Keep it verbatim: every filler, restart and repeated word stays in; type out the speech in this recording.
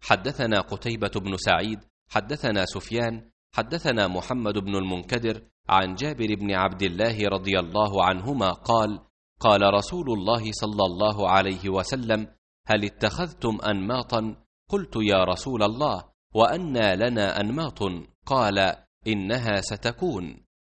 حدثنا قتيبة بن سعيد حدثنا سفيان حدثنا محمد بن المنكدر عن جابر بن عبد الله رضي الله عنهما قال: قال رسول الله صلى الله عليه وسلم: هل اتخذتم أنماطا؟ قلت: يا رسول الله، وأنى لنا أنماط؟ قال: إنها ستكون.